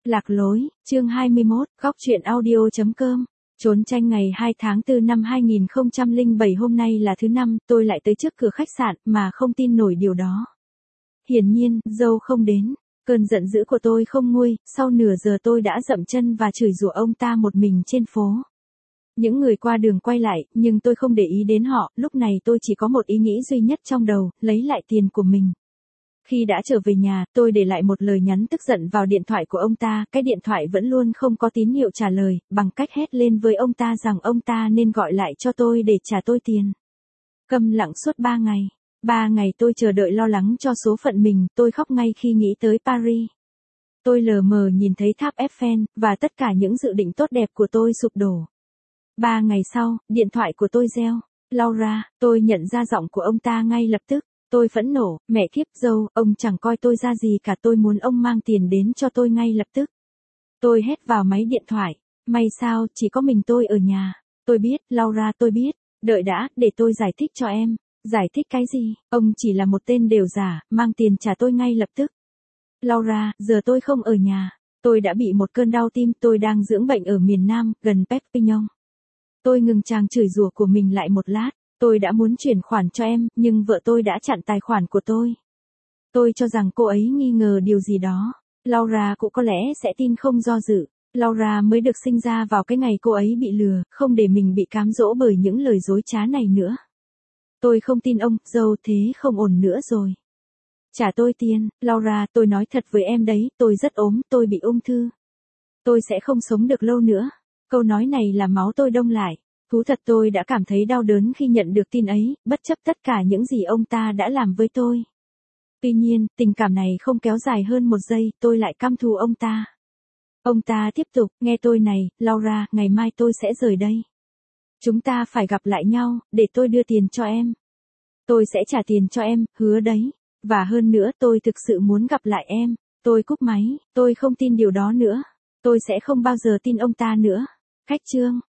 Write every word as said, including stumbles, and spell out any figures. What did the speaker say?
Lạc lối, chương hai mươi mốt, góc truyện audio chấm com. Trốn tranh ngày hai tháng tư năm hai nghìn không trăm lẻ bảy hôm nay là thứ năm, tôi lại tới trước cửa khách sạn mà không tin nổi điều đó. Hiển nhiên, dâu không đến. Cơn giận dữ của tôi không nguôi, sau nửa giờ tôi đã dậm chân và chửi rủa ông ta một mình trên phố. Những người qua đường quay lại, nhưng tôi không để ý đến họ, lúc này tôi chỉ có một ý nghĩ duy nhất trong đầu, lấy lại tiền của mình. Khi đã trở về nhà, tôi để lại một lời nhắn tức giận vào điện thoại của ông ta, cái điện thoại vẫn luôn không có tín hiệu trả lời, bằng cách hét lên với ông ta rằng ông ta nên gọi lại cho tôi để trả tôi tiền. Câm lặng suốt ba ngày. Ba ngày tôi chờ đợi lo lắng cho số phận mình, tôi khóc ngay khi nghĩ tới Paris. Tôi lờ mờ nhìn thấy tháp Eiffel, và tất cả những dự định tốt đẹp của tôi sụp đổ. Ba ngày sau, điện thoại của tôi reo. Laura, tôi nhận ra giọng của ông ta ngay lập tức. Tôi phẫn nộ, mẹ kiếp dâu, ông chẳng coi tôi ra gì cả, tôi muốn ông mang tiền đến cho tôi ngay lập tức. Tôi hét vào máy điện thoại. May sao, chỉ có mình tôi ở nhà. Tôi biết, Laura, tôi biết. Đợi đã, để tôi giải thích cho em. Giải thích cái gì? Ông chỉ là một tên đều giả, mang tiền trả tôi ngay lập tức. Laura, giờ tôi không ở nhà. Tôi đã bị một cơn đau tim, tôi đang dưỡng bệnh ở miền Nam, gần Perpignan. Tôi ngừng tràng chửi rủa của mình lại một lát. Tôi đã muốn chuyển khoản cho em, nhưng vợ tôi đã chặn tài khoản của tôi. Tôi cho rằng cô ấy nghi ngờ điều gì đó. Laura cũng có lẽ sẽ tin không do dự. Laura mới được sinh ra vào cái ngày cô ấy bị lừa, không để mình bị cám dỗ bởi những lời dối trá này nữa. Tôi không tin ông, dâu, thế không ổn nữa rồi. Trả tôi tiền, Laura, tôi nói thật với em đấy, tôi rất ốm, tôi bị ung thư. Tôi sẽ không sống được lâu nữa. Câu nói này làm máu tôi đông lại. Thú thật tôi đã cảm thấy đau đớn khi nhận được tin ấy, bất chấp tất cả những gì ông ta đã làm với tôi. Tuy nhiên, tình cảm này không kéo dài hơn một giây, tôi lại căm thù ông ta. Ông ta tiếp tục, nghe tôi này, Laura, ngày mai tôi sẽ rời đây. Chúng ta phải gặp lại nhau, để tôi đưa tiền cho em. Tôi sẽ trả tiền cho em, hứa đấy. Và hơn nữa tôi thực sự muốn gặp lại em. Tôi cúp máy, tôi không tin điều đó nữa. Tôi sẽ không bao giờ tin ông ta nữa. Khách chương.